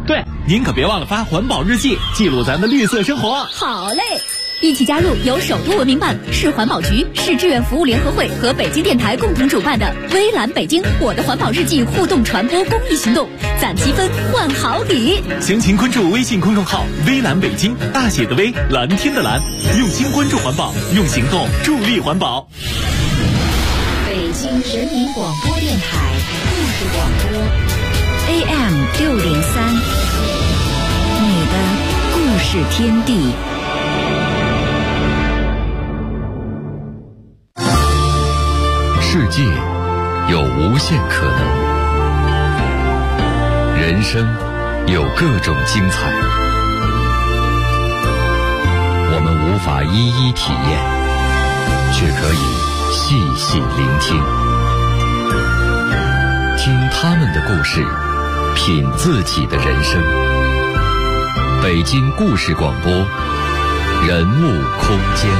对，您可别忘了发环保日记，记录咱的绿色生活。 好嘞，一起加入由首都文明办、市环保局、市志愿服务联合会和北京电台共同主办的微蓝北京我的环保日记互动传播公益行动，攒积分换好礼。 详情关注微信公众号微蓝北京，大写的微，蓝天的蓝，用心关注环保，用行动助力环保。 北京人民广播电台故事广播 AM603，你的故事天地。 世界有无限可能，人生有各种精彩，我们无法一一体验，却可以细细聆听，听他们的故事，品自己的人生。北京故事广播，人物空间。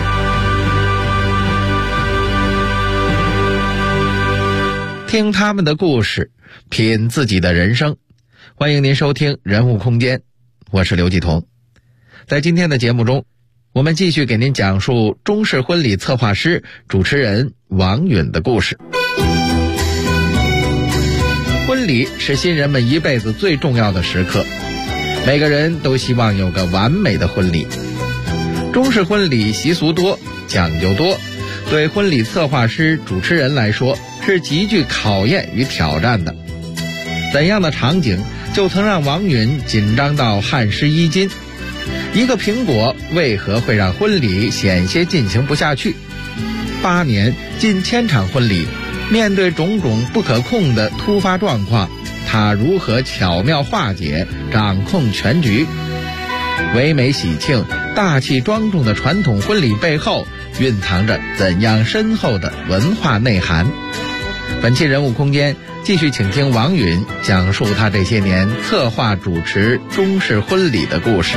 听他们的故事，品自己的人生。欢迎您收听人物空间，我是刘继彤。在今天的节目中，我们继续给您讲述中式婚礼策划师、主持人王允的故事。婚礼是新人们一辈子最重要的时刻，每个人都希望有个完美的婚礼。中式婚礼习俗多，讲究多，对婚礼策划师、主持人来说是极具考验与挑战的。怎样的场景就曾让王允紧张到汗湿衣襟？一个苹果为何会让婚礼险些进行不下去？8年近1000场婚礼，面对种种不可控的突发状况，他如何巧妙化解、掌控全局？唯美喜庆、大气庄重的传统婚礼背后蕴藏着怎样深厚的文化内涵？本期人物空间继续请听王允讲述他这些年策划主持中式婚礼的故事。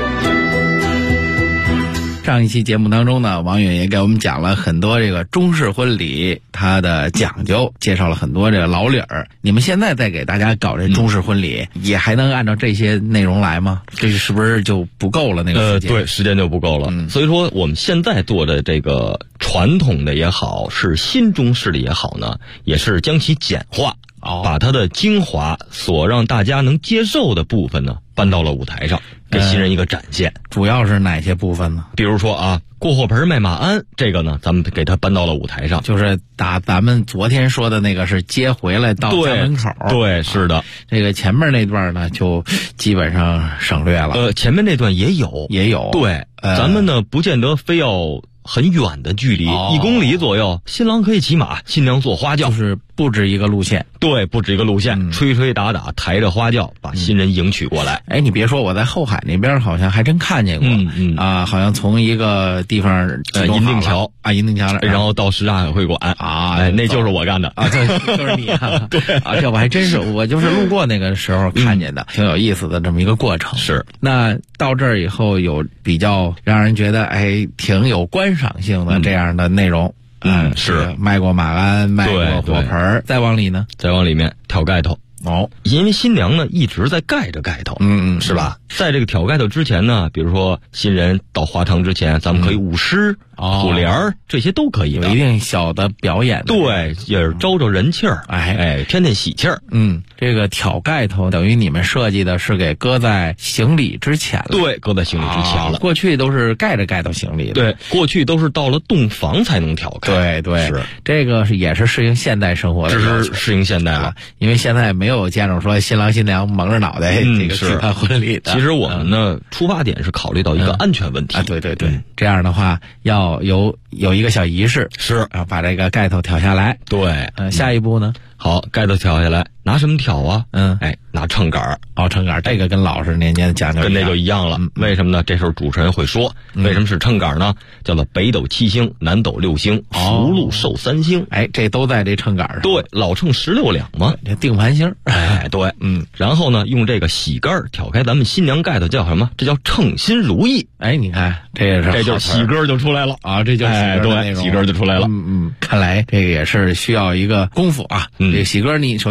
上一期节目当中呢，王允也给我们讲了很多这个中式婚礼它的讲究，介绍了很多这个老理儿。你们现在再给大家搞这中式婚礼，也还能按照这些内容来吗？这是不是就不够了那个时间？ 对，时间就不够了。所以说我们现在做的这个传统的也好，是新中式的也好呢，也是将其简化，把它的精华所让大家能接受的部分呢搬到了舞台上，给新人一个展现。 主要是哪些部分呢？ 比如说啊，过火盆卖马鞍，这个呢咱们给它搬到了舞台上， 就是打咱们昨天说的那个是接回来到家门口。 对，是的。 这个前面那段呢就基本上省略了。 前面那段也有。对，咱们呢不见得非要很远的距离，1公里左右，新郎可以骑马，新娘坐花轿，就是布置一个路线。 对，布置一个路线，吹吹打打，抬着花轿把新人迎娶过来。 哎，你别说，我在后海那边好像还真看见过。好像从一个地方银锭桥银锭桥， 然后到什刹海会馆那就是我干的啊， 对，就是你啊。对啊，这我还真是，我就是路过那个时候看见的，挺有意思的这么一个过程。 是。 那到这儿以后有比较让人觉得挺有观赏性的这样的内容。 是卖过马鞍，卖过火盆，再往里呢？ 再往里面挑盖头。因为新娘呢一直在盖着盖头，是吧？在这个挑盖头之前呢，比如说新人到花堂之前，咱们可以舞狮、舞帘儿，这些都可以的， 有一定小的表演。 对，也是招招人气儿，添添喜气儿。 这个挑盖头等于你们设计的是给搁在行礼之前了。 对，搁在行礼之前了。 过去都是盖着盖头行礼的。 对，过去都是到了洞房才能挑开。 对， 是这个也是适应现代生活的， 这是适应现代了。 因为现在没有见着说新郎新娘蒙着脑袋这个去看婚礼的。 其实我们呢出发点是考虑到一个安全问题。 对，这样的话要有一个小仪式， 是把这个盖头挑下来。 对， 下一步呢？ 好，盖头挑下来，拿什么挑啊？拿秤杆。 秤杆，这个跟老式年间讲究跟那就一样了。为什么呢？这时候主持人会说，为什么是秤杆呢？叫做北斗7星，南斗6星，福禄寿3星。 这都在这秤杆上。 对，老秤16两嘛， 这定盘星。 对，然后呢，用这个喜杆挑开咱们新娘盖头，叫什么？这叫称心如意。 你看，这就是喜根就出来了啊！这就是喜根就出来了。 看来这个也是需要一个功夫啊。这喜根，你首先你得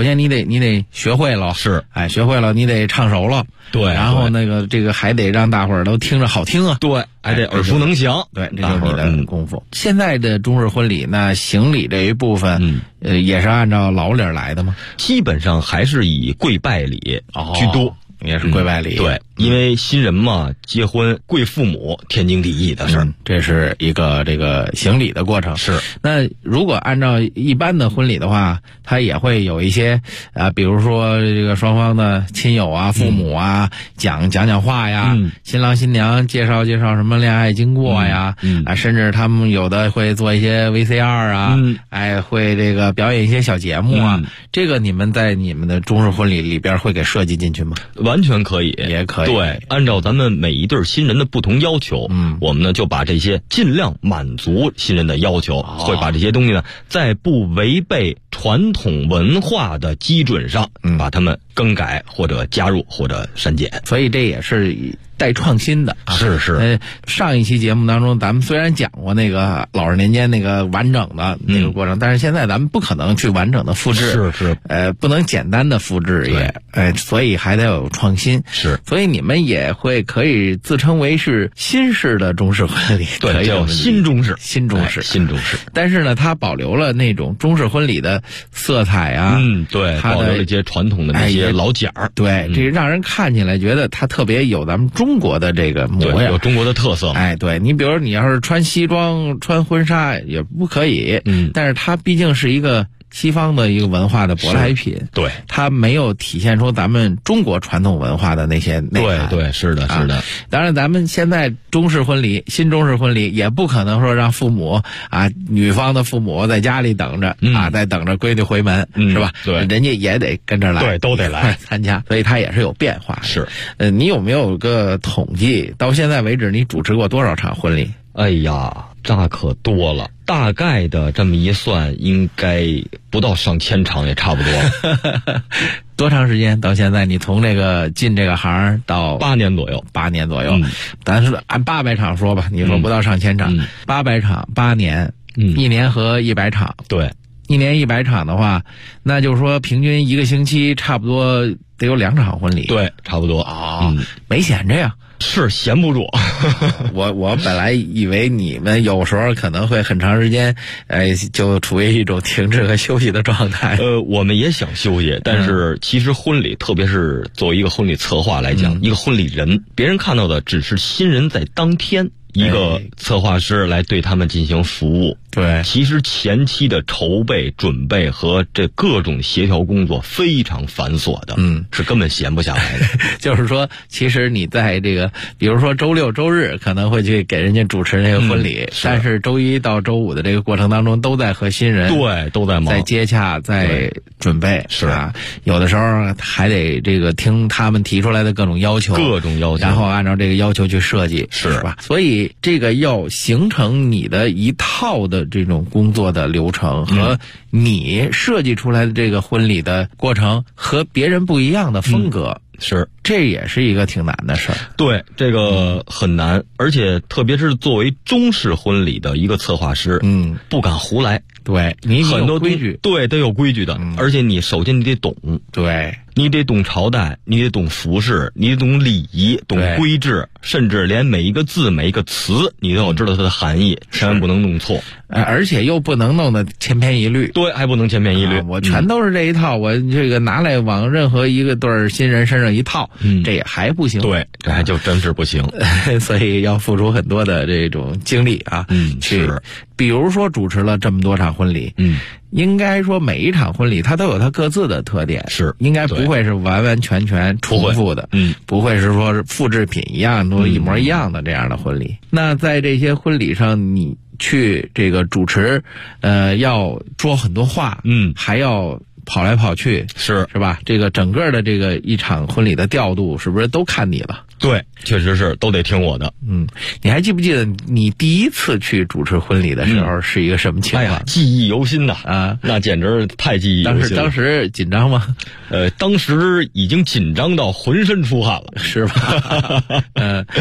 得学会了， 是， 学会了你得唱熟了， 对， 然后这个还得让大伙儿都听着好听啊， 对，还得耳熟能详， 对，这就是你的功夫。现在的中式婚礼，那行礼这一部分，也是按照老理来的吗？ 基本上还是以跪拜礼居多。 也是跪拜礼， 对，因为新人嘛，结婚跪父母天经地义的事儿， 这是一个这个行礼的过程。 是， 那如果按照一般的婚礼的话，它也会有一些比如说这个双方的亲友啊、父母啊，讲话呀，新郎新娘介绍什么恋爱经过呀，甚至他们有的会做一些 VCR 啊，会这个表演一些小节目啊，这个你们在你们的中式婚礼里边会给设计进去吗？ 完全可以， 也可以。 对，按照咱们每一对新人的不同要求，我们呢就把这些尽量满足新人的要求，会把这些东西呢，在不违背传统文化的基准上，把它们更改或者加入或者删减。 所以这也是带创新的， 是。 上一期节目当中，咱们虽然讲过那个老人年间那个完整的那个过程，但是现在咱们不可能去完整的复制， 是， 不能简单的复制也，所以还得有创新。 是， 所以你们也可以自称为是新式的中式婚礼， 对，叫新中式。 但是呢，它保留了那种中式婚礼的色彩啊， 对，保留了一些传统的那些老件儿， 对，这让人看起来觉得它特别有咱们中国的这个模样， 有中国的特色。 对，你比如你要是穿西装、穿婚纱也不可以，但是它毕竟是一个西方的一个文化的舶来品， 对， 它没有体现出咱们中国传统文化的那些内涵。 对，是的。 当然，咱们现在中式婚礼、新中式婚礼也不可能说让父母女方的父母在家里等着在等着闺女回门，是吧？ 对， 人家也得跟着来， 对，都得来参加，所以它也是有变化的。 是， 你有没有个统计？到现在为止，你主持过多少场婚礼？ 哎呀，这可多了，大概的这么一算，应该不到上千场也差不多了。 多长时间？到现在你从这个进这个行到 8年左右 ，8年左右，咱是按800场说吧，你说不到上千场，800场，8年，1年和100场， 对 ，1年100场的话，那就是说平均1个星期差不多得有2场婚礼， 对，差不多没闲着呀。 是闲不住。 我本来以为你们有时候可能会很长时间就处于一种停滞和休息的状态。 我们也想休息，但是其实婚礼，特别是作为一个婚礼策划来讲，一个婚礼人，别人看到的只是新人在当天一个策划师来对他们进行服务。 对， 其实前期的筹备、准备和这各种协调工作非常繁琐的，是根本闲不下来的。 就是说，其实你在这个，比如说周六周日可能会去给人家主持那个婚礼，但是周一到周五的这个过程当中，都在和新人都在忙， 在接洽，在准备， 是啊，有的时候还得这个听他们提出来的各种要求，然后按照这个要求去设计，是吧？所以这个要形成你的一套的这种工作的流程和你设计出来的这个婚礼的过程和别人不一样的风格， 是， 这也是一个挺难的事儿。 对，这个很难，而且特别是作为中式婚礼的一个策划师，不敢胡来。 对，你很多规矩， 对，得有规矩的，而且你首先你得懂， 对， 你得懂朝代，你得懂服饰，你得懂礼仪，懂规制，甚至连每一个字每一个词你都要知道它的含义，千万不能弄错， 而且又不能弄得千篇一律。 对，还不能千篇一律， 我全都是这一套，我这个拿来往任何一个对新人身上一套，这也还不行。 对，这还就真是不行。 所以要付出很多的这种精力啊， 是。 比如说主持了这么多场婚礼，应该说每一场婚礼它都有它各自的特点， 是应该不会是完完全全重复的，不会是说是复制品一样都一模一样的这样的婚礼。那在这些婚礼上，你去这个主持，要说很多话，还要跑来跑去，是吧？这个整个的这个一场婚礼的调度，是不是都看你了？ 对，确实是都得听我的。 你还记不记得你第一次去主持婚礼的时候是一个什么情况？ 哎呀，记忆犹新呐！啊，那简直太记忆犹新了。 当时紧张吗？ 当时已经紧张到浑身出汗了， 是吧？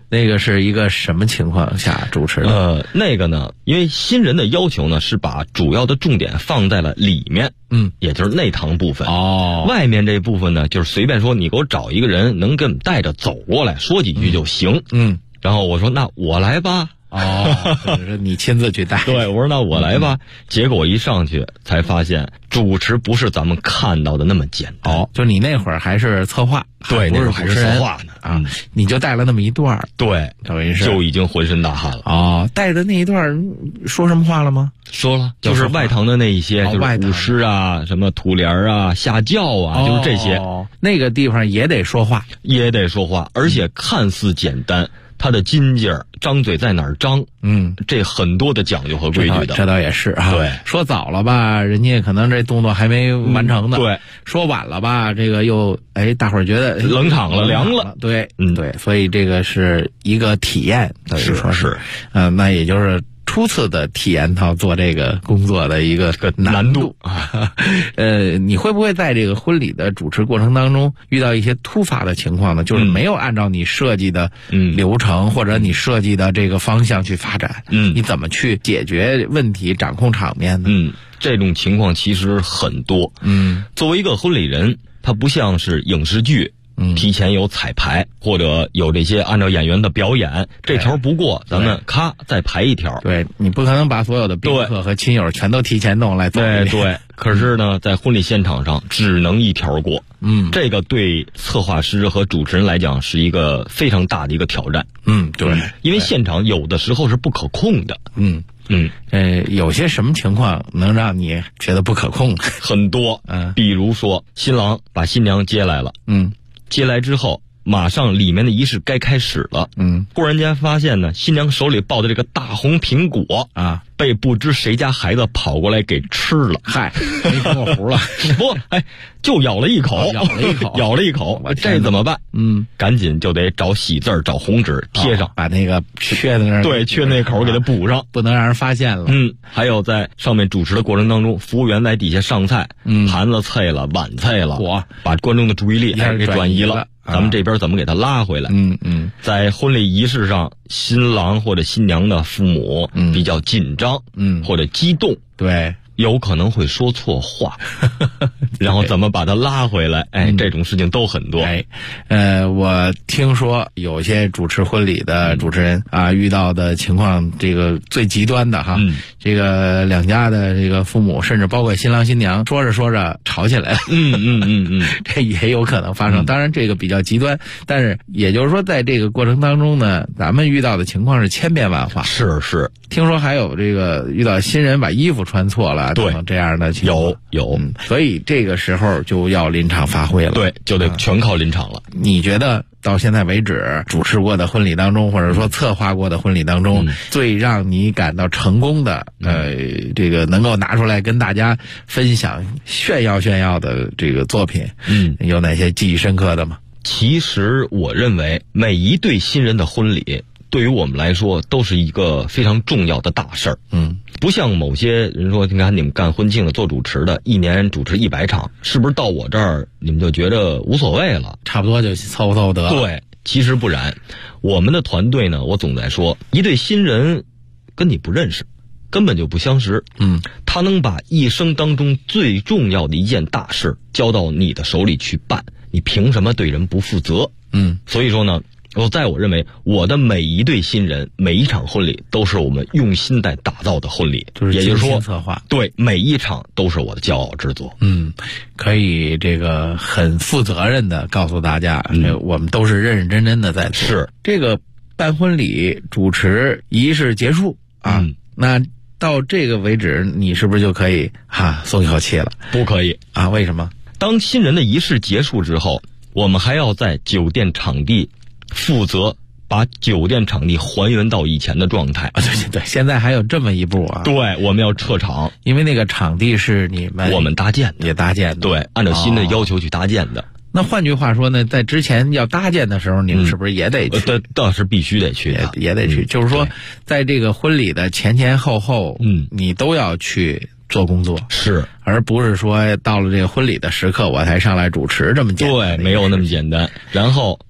那个是一个什么情况下主持的？ 那个呢，因为新人的要求呢是把主要的重点放在了里面，也就是内堂部分。外面这部分呢，就是随便说，你给我找一个人能给我们带着走过来，说几句就行。然后我说那我来吧。 就是你亲自去带。 对，我说那我来吧。结果我一上去才发现，主持不是咱们看到的那么简单。 就你那会儿还是策划， 对，那会儿还是策划呢你就带了那么一段， 对， 等于是就已经浑身大汗了。 带的那一段说什么话了吗？ 说了，就是外堂的那一些，就是舞狮啊，什么土帘啊、下轿啊，就是这些。 那个地方也得说话， 而且看似简单。他的筋劲儿，张嘴在哪儿张，这很多的讲究和规矩的。 这倒也是啊。 对， 说早了吧，人家可能这动作还没完成呢。 对， 说晚了吧，这个又大伙儿觉得冷场了，凉了。 对，对，所以这个是一个体验，等于说是，那也就是初次的体验到做这个工作的一个难度啊。你会不会在这个婚礼的主持过程当中遇到一些突发的情况呢？就是没有按照你设计的流程或者你设计的这个方向去发展，你怎么去解决问题、掌控场面呢？ 这种情况其实很多。作为一个婚礼人，他不像是影视剧。提前有彩排或者有这些按照演员的表演，这条不过咱们咔再排一条。 对，你不可能把所有的宾客和亲友全都提前弄来做。 对，可是呢，在婚礼现场上只能一条过。这个对策划师和主持人来讲是一个非常大的一个挑战。 对， 因为现场有的时候是不可控的。 有些什么情况能让你觉得不可控？ 很多。比如说新郎把新娘接来了。接来之后，马上里面的仪式该开始了。忽然间发现呢，新娘手里抱的这个大红苹果被不知谁家孩子跑过来给吃了。 嗨，没听过糊了。 不，就咬了一口，咬了一口，这怎么办？赶紧就得找喜字儿，找红纸贴上， 把那个缺的那儿， 对，缺那口给它补上， 不能让人发现了。 还有在上面主持的过程当中，服务员在底下上菜，盘子碎了，碗碎了，把观众的注意力给转移了。咱们这边怎么给他拉回来？在婚礼仪式上，新郎或者新娘的父母比较紧张，或者激动， 对， 有可能会说错话，然后怎么把他拉回来？这种事情都很多。 我听说有些主持婚礼的主持人遇到的情况，这个最极端的哈，这个两家的这个父母，甚至包括新郎新娘，说着说着吵起来了。这也有可能发生。当然这个比较极端，但是也就是说，在这个过程当中呢，咱们遇到的情况是千变万化。 是， 听说还有这个遇到新人把衣服穿错了，对，这样的情况有。 所以这个时候就要临场发挥了。 对，就得全靠临场了。 你觉得到现在为止主持过的婚礼当中，或者说策划过的婚礼当中，最让你感到成功的这个能够拿出来跟大家分享炫耀的这个作品，有哪些记忆深刻的吗？ 其实我认为每一对新人的婚礼对于我们来说都是一个非常重要的大事儿。不像某些人说，你看你们干婚庆的做主持的，一年主持100场，是不是到我这儿你们就觉得无所谓了， 差不多就凑合得了？ 对，其实不然。我们的团队呢，我总在说，一对新人跟你不认识，根本就不相识，他能把一生当中最重要的一件大事交到你的手里去办，你凭什么对人不负责？所以说呢，在我认为，我的每一对新人，每一场婚礼都是我们用心在打造的婚礼， 也就是说，策划， 对，每一场都是我的骄傲之作。 可以这个很负责任的告诉大家，我们都是认认真真的在做。 是这个办婚礼主持仪式结束那到这个为止，你是不是就可以松一口气了？ 不可以为什么？ 当新人的仪式结束之后，我们还要在酒店场地负责把酒店场地还原到以前的状态。 对，现在还有这么一步对，我们要撤场， 因为那个场地是我们搭建的， 也搭建的。 对，按照新的要求去搭建的。 那换句话说呢，在之前要搭建的时候，你们是不是也得去？ 倒是必须得去的， 也得去。就是说，在这个婚礼的前后，你都要去做工作， 是， 而不是说到了这个婚礼的时刻我才上来主持这么简单。 对，没有那么简单。然后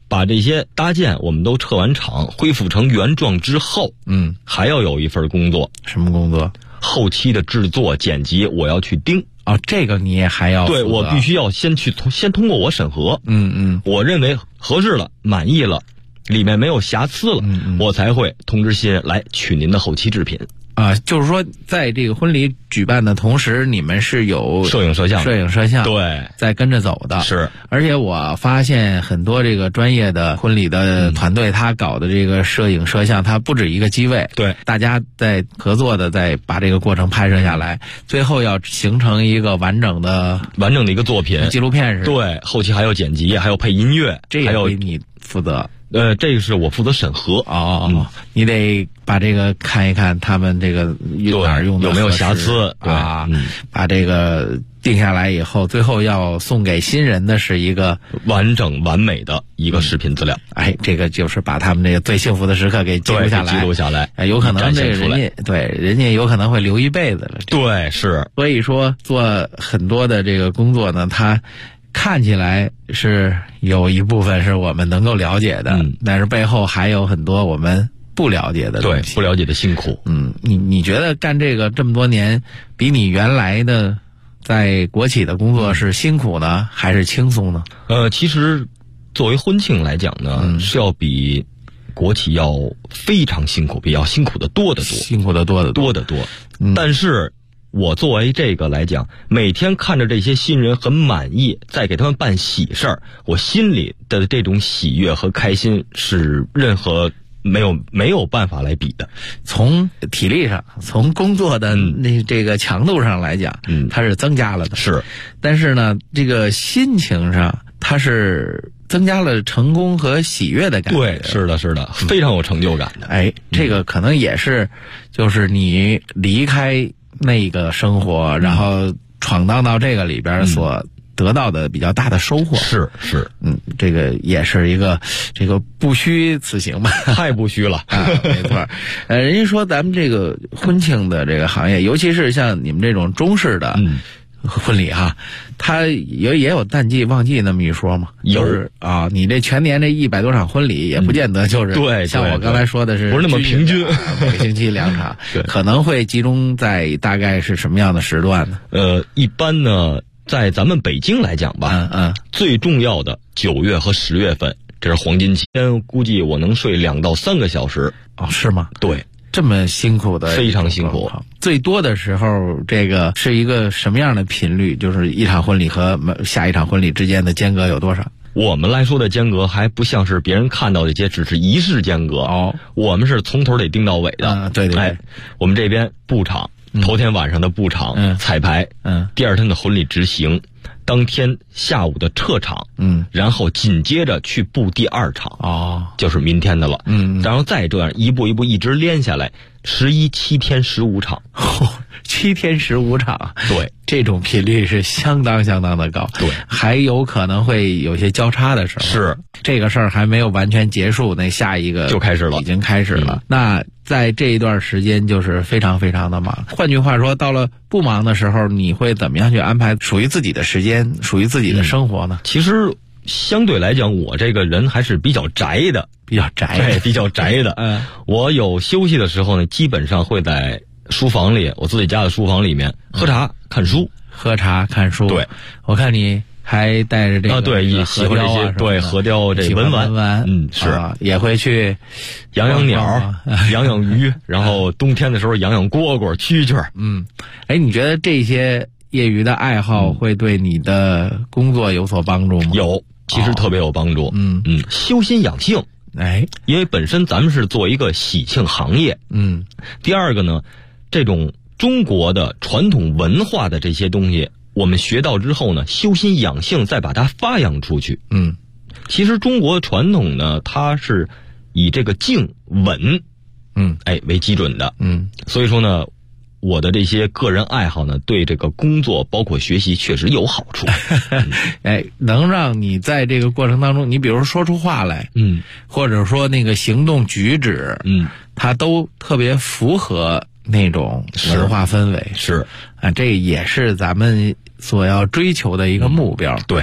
把这些搭建我们都撤完场，恢复成原状之后，还要有一份工作。 什么工作？ 后期的制作剪辑，我要去盯。 这个你也还要对，我必须要先通过我审核。我认为合适了，满意了，里面没有瑕疵了，我才会通知新人来取您的后期制品。 就是说，在这个婚礼举办的同时，你们是有摄影摄像， 对，在跟着走的。 是， 而且我发现很多这个专业的婚礼的团队，他搞的这个摄影摄像，它不止一个机位， 对， 大家在合作的，再把这个过程拍摄下来，最后要形成一个完整的一个作品， 纪录片是。 对，后期还要剪辑，还要配音乐， 这也归你负责。 这个是我负责审核。 你得把这个看一看，他们这个哪儿用的有没有瑕疵把这个定下来以后，最后要送给新人的是一个完整完美的一个视频资料。 这个就是把他们这个最幸福的时刻给记录下来。有可能这个人家有可能会留一辈子了。 对，是。 所以说做很多的这个工作呢，它看起来是有一部分是我们能够了解的，但是背后还有很多我们不了解的东西， 对，不了解的辛苦。 你觉得干这个这么多年，比你原来的在国企的工作是辛苦呢，还是轻松呢？ 其实作为婚庆来讲呢，是要比国企要非常辛苦，比要辛苦的多得多， 辛苦的多得多。 但是我作为这个来讲，每天看着这些新人很满意，再给他们办喜事儿，我心里的这种喜悦和开心是任何没有办法来比的。 从体力上，从工作的这个强度上来讲，它是增加了的。 是， 但是呢，这个心情上，它是增加了成功和喜悦的感觉。 对，是的，非常有成就感的。 这个可能也是，就是你离开那个生活，然后闯荡到这个里边所得到的比较大的收获。 是， 这个也是一个这个不虚此行吧？ 太不虚了。 没错。人家说咱们这个婚庆的这个行业，尤其是像你们这种中式的婚礼它也有淡季旺季那么一说嘛？就是你这全年这100多场婚礼，也不见得就是对， 像我刚才说的是不是那么平均， 每个星期2场，可能会集中在大概是什么样的时段呢？ 一般呢，在咱们北京来讲吧，最重要的9月和10月份，这是黄金期，估计我能睡2到3个小时。 是吗？ 对。 这么辛苦的， 非常辛苦。 最多的时候，这个是一个什么样的频率？就是一场婚礼和下一场婚礼之间的间隔有多少？ 我们来说的间隔还不像是别人看到的这些，只是仪式间隔。我们是从头得盯到尾的。 对。 我们这边布场，头天晚上的布场、彩排，第二天的婚礼执行，当天下午的撤场，然后紧接着去布第2场，就是明天的了，然后再这样一步一步一直连下来，7天15场 ，7天15场， 对， 这种频率是相当的高， 对， 还有可能会有些交叉的时候， 是这个事儿还没有完全结束，那下一个就开始了， 已经开始了。那在这一段时间就是非常的忙。换句话说，到了不忙的时候，你会怎么样去安排属于自己的时间，属于自己的生活呢？ 其实相对来讲，我这个人还是比较宅的。我有休息的时候呢，基本上会在书房里，我自己家的书房里面喝茶看书。 对，我看你还带着这个对，也喜欢这些，对，核雕这文玩，是也会去养鸟、养鱼，然后冬天的时候养蝈蝈、蛐蛐。 你觉得这些业余的爱好会对你的工作有所帮助吗？ 有，其实特别有帮助。修心养性。因为本身咱们是做一个喜庆行业。第二个呢，这种中国的传统文化的这些东西，我们学到之后呢，修心养性，再把它发扬出去。其实中国传统呢，它是以这个静稳，为基准的。所以说呢，我的这些个人爱好呢，对这个工作包括学习确实有好处。 能让你在这个过程当中，你比如说出话来，或者说那个行动举止，它都特别符合那种文化氛围。 是这也是咱们所要追求的一个目标。 对。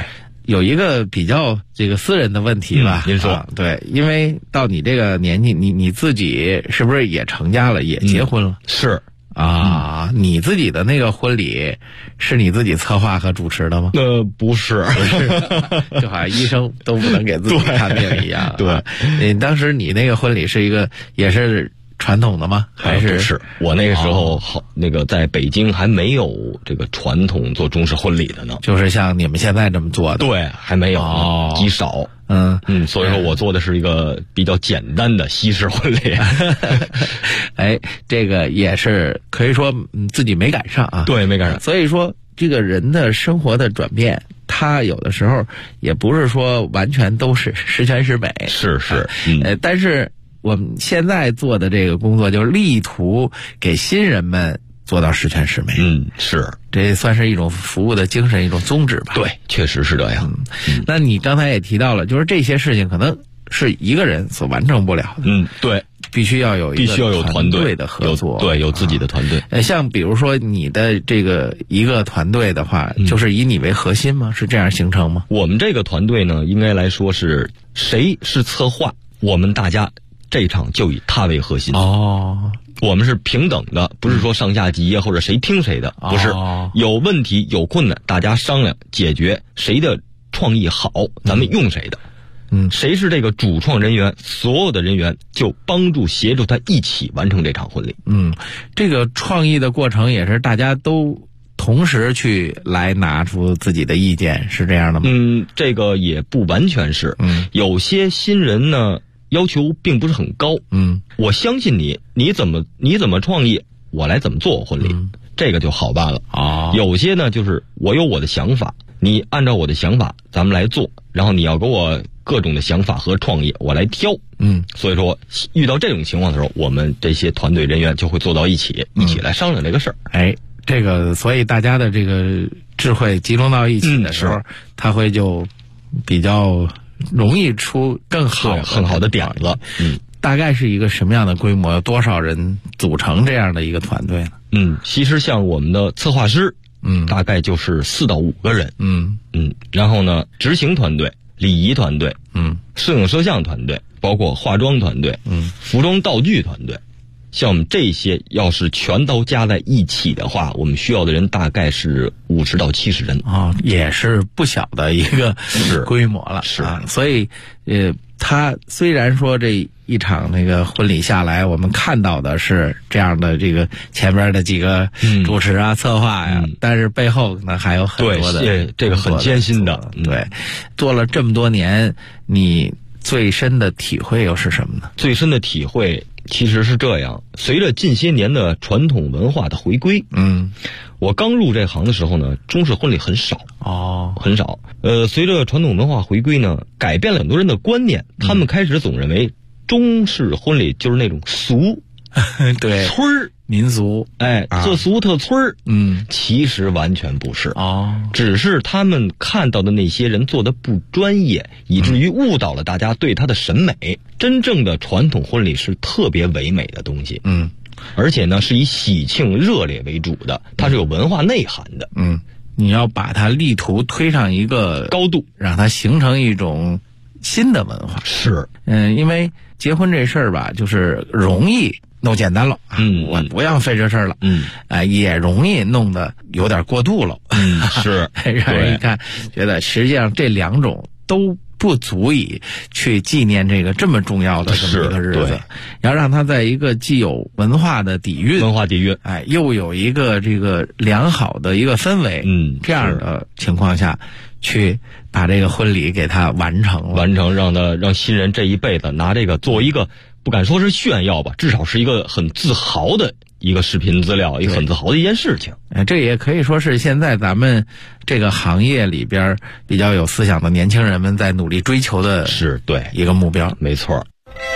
有一个比较这个私人的问题吧， 您说， 对，因为到你这个年纪，你自己是不是也成家了，也结婚了？ 是啊，你自己的那个婚礼是你自己策划和主持的吗？ 不是， 就好像医生都不能给自己看病一样。 对， 当时你那个婚礼是一个也是传统的吗？还是？ 不是，我那个时候在北京还没有这个传统做中式婚礼的呢， 就是像你们现在这么做的。 对，还没有，极少。所以说我做的是一个比较简单的西式婚礼。 哎，这个也是可以说自己没赶上啊。 对，没赶上。 所以说这个人的生活的转变，他有的时候也不是说完全都是十全十美。 是， 但是我们现在做的这个工作，就是力图给新人们做到十全十美。 是， 这算是一种服务的精神，一种宗旨吧。 对，确实是这样。 那你刚才也提到了，就是这些事情可能是一个人所完成不了的。 对， 必须要有团队的合作。 对，有自己的团队。 像比如说你的这个一个团队的话，就是以你为核心吗？是这样形成吗？ 我们这个团队呢，应该来说是谁是策划，我们大家这场就以他为核心。我们是平等的，不是说上下级呀，或者谁听谁的，不是。有问题有困难，大家商量解决，谁的创意好，咱们用谁的。谁是这个主创人员，所有的人员就帮助协助他一起完成这场婚礼。 这个创意的过程也是大家都同时去来拿出自己的意见，是这样的吗？ 这个也不完全是。有些新人呢，要求并不是很高。我相信你怎么创意，我来怎么做婚礼，这个就好办了。有些呢，就是我有我的想法，你按照我的想法咱们来做，然后你要给我各种的想法和创意，我来挑。所以说遇到这种情况的时候，我们这些团队人员就会坐到一起来商量这个事儿。 这个所以大家的这个智慧集中到一起的时候，他会就比较容易出更好的点子。 大概是一个什么样的规模？有多少人组成这样的一个团队呢？ 其实像我们的策划师，大概就是4到5个人。然后呢，执行团队、礼仪团队、摄影摄像团队，包括化妆团队、服装道具团队。像我们这些要是全都加在一起的话，我们需要的人大概是50到70人。 也是不小的一个规模了。所以他虽然说这一场那个婚礼下来，我们看到的是这样的这个前面的几个主持啊、策划呀，但是背后呢还有很多的这个很艰辛的。 对，做了这么多年，你最深的体会又是什么呢？ 最深的体会其实是这样，随着近些年的传统文化的回归，我刚入这行的时候呢，中式婚礼很少。很少。随着传统文化回归呢，改变了很多人的观念，他们开始总认为中式婚礼就是那种俗， 对， 村儿民俗， 特俗特村儿。其实完全不是。只是他们看到的那些人做的不专业，以至于误导了大家对他的审美。真正的传统婚礼是特别唯美的东西。而且呢，是以喜庆热烈为主的，它是有文化内涵的。 你要把它力图推上一个高度， 让它形成一种新的文化。 是。 因为结婚这事儿吧，就是容易弄简单了。我不要费这事儿了。也容易弄得有点过度了。 是。 让人一看觉得实际上这两种都不足以去纪念这个这么重要的这么一个日子，要让它在一个既有文化的底蕴，又有一个这个良好的一个氛围，这样的情况下，去把这个婚礼给它完成， 让新人这一辈子拿这个作为一个不敢说是炫耀吧，至少是一个很自豪的一个视频资料，一个很自豪的一件事情。 这也可以说是现在咱们这个行业里边比较有思想的年轻人们在努力追求的一个目标。 没错。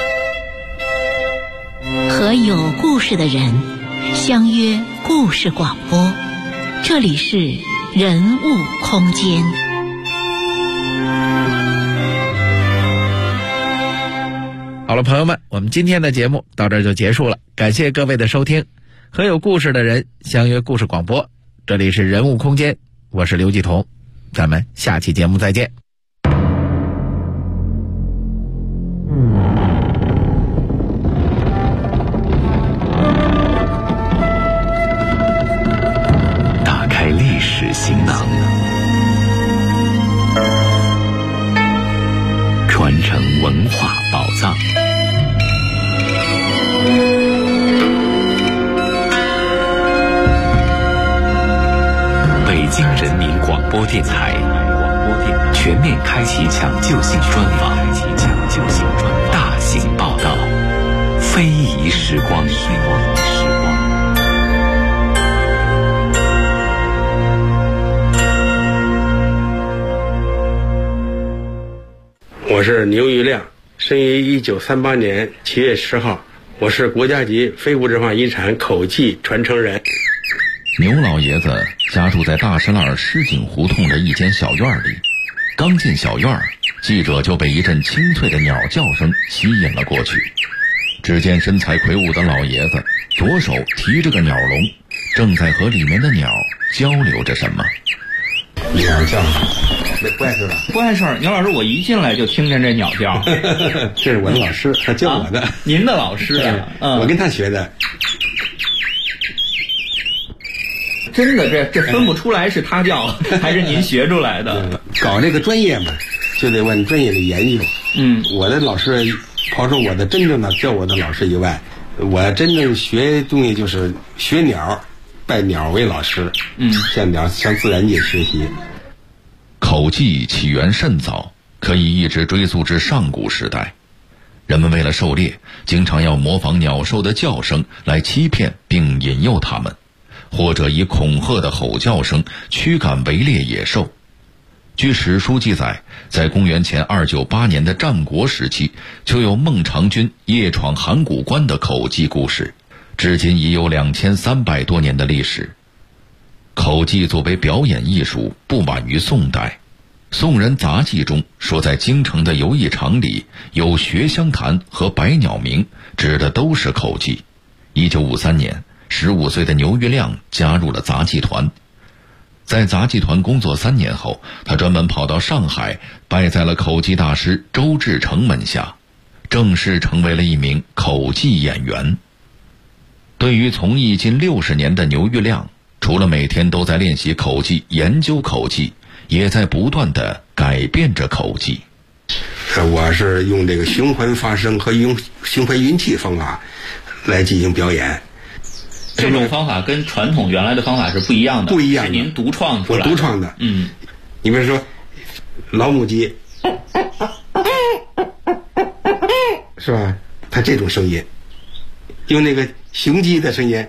和有故事的人相约故事广播，这里是人物空间。 好了，朋友们，我们今天的节目到这儿就结束了，感谢各位的收听。和有故事的人相约故事广播，这里是人物空间，我是刘继彤。 咱们下期节目再见。 打开历史行囊，传承文化宝藏。北京人民广播电台全面开启抢救性专访，大型报道，非遗时光。 我是牛玉亮，生于1938年7月10号，我是国家级非物质文化遗产口技传承人。 牛老爷子家住在大石栏狮井胡同的一间小院里，刚进小院，记者就被一阵清脆的鸟叫声吸引了过去。只见身材魁梧的老爷子左手提着个鸟笼，正在和里面的鸟交流着什么。 鸟叫，那不碍事吧？ 不碍事。牛老师，我一进来就听见这鸟叫。 这是我的老师，他教我的。 您的老师啊？ 我跟他学的。 真的，这分不出来是他教还是您学出来的。 搞这个专业嘛，就得往专业里研究。我的老师，刨出我的真正的教我的老师以外，我真正学东西就是学鸟，拜鸟为老师。向鸟向自然界学习。 口技起源甚早，可以一直追溯至上古时代。人们为了狩猎，经常要模仿鸟兽的叫声来欺骗并引诱它们，或者以恐吓的吼叫声驱赶围猎野兽。据史书记载，在公元前298年的战国时期，就有孟尝君夜闯函谷关的口技故事，至今已有2300多年的历史。口技作为表演艺术，不晚于宋代。宋人杂记中说，在京城的游艺场里有学香坛和百鸟鸣，指的都是口技。1953年，15岁的牛玉亮加入了杂技团。在杂技团工作3年后，他专门跑到上海，拜在了口技大师周志成门下，正式成为了一名口技演员。对于从艺近60年的牛玉亮，除了每天都在练习口技、研究口技，也在不断地改变着口技。 我是用这个循环发声和用循环运气方法来进行表演。 这种方法跟传统原来的方法是不一样的， 不一样的， 是您独创出来的。 我独创的。你比如说老母鸡，是吧？它这种声音，用那个雄鸡的声音，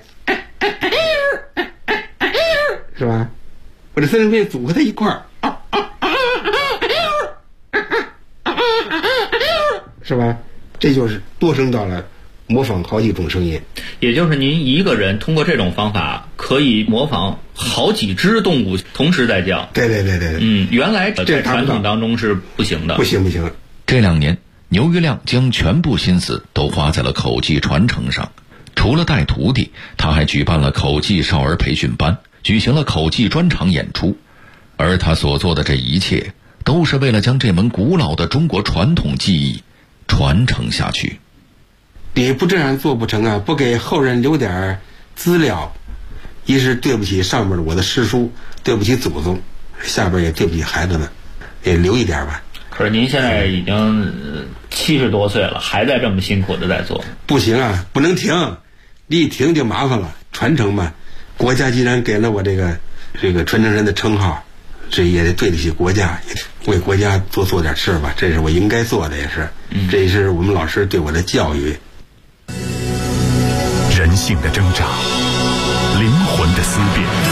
是吧？我这三声变组合在一块儿，是吧？这就是多声道了，模仿好几种声音。 也就是您一个人通过这种方法可以模仿好几只动物同时在叫。 对。 原来在传统当中是不行的。 不行。 这2年，牛玉亮将全部心思都花在了口技传承上。除了带徒弟，他还举办了口技少儿培训班，举行了口技专场演出。而他所做的这一切，都是为了将这门古老的中国传统技艺传承下去。 你不这样做不成啊！不给后人留点资料，一是对不起上面的我的师叔，对不起祖宗，下边也对不起孩子们，也留一点吧。 可是您现在已经70多岁了，还在这么辛苦的在做。 不行啊，不能停，一停就麻烦了。传承嘛，国家既然给了我这个传承人的称号，这也得对得起国家，也为国家多做点事吧，这是我应该做的，也是。这也是我们老师对我的教育。 人性的挣扎，灵魂的思辨。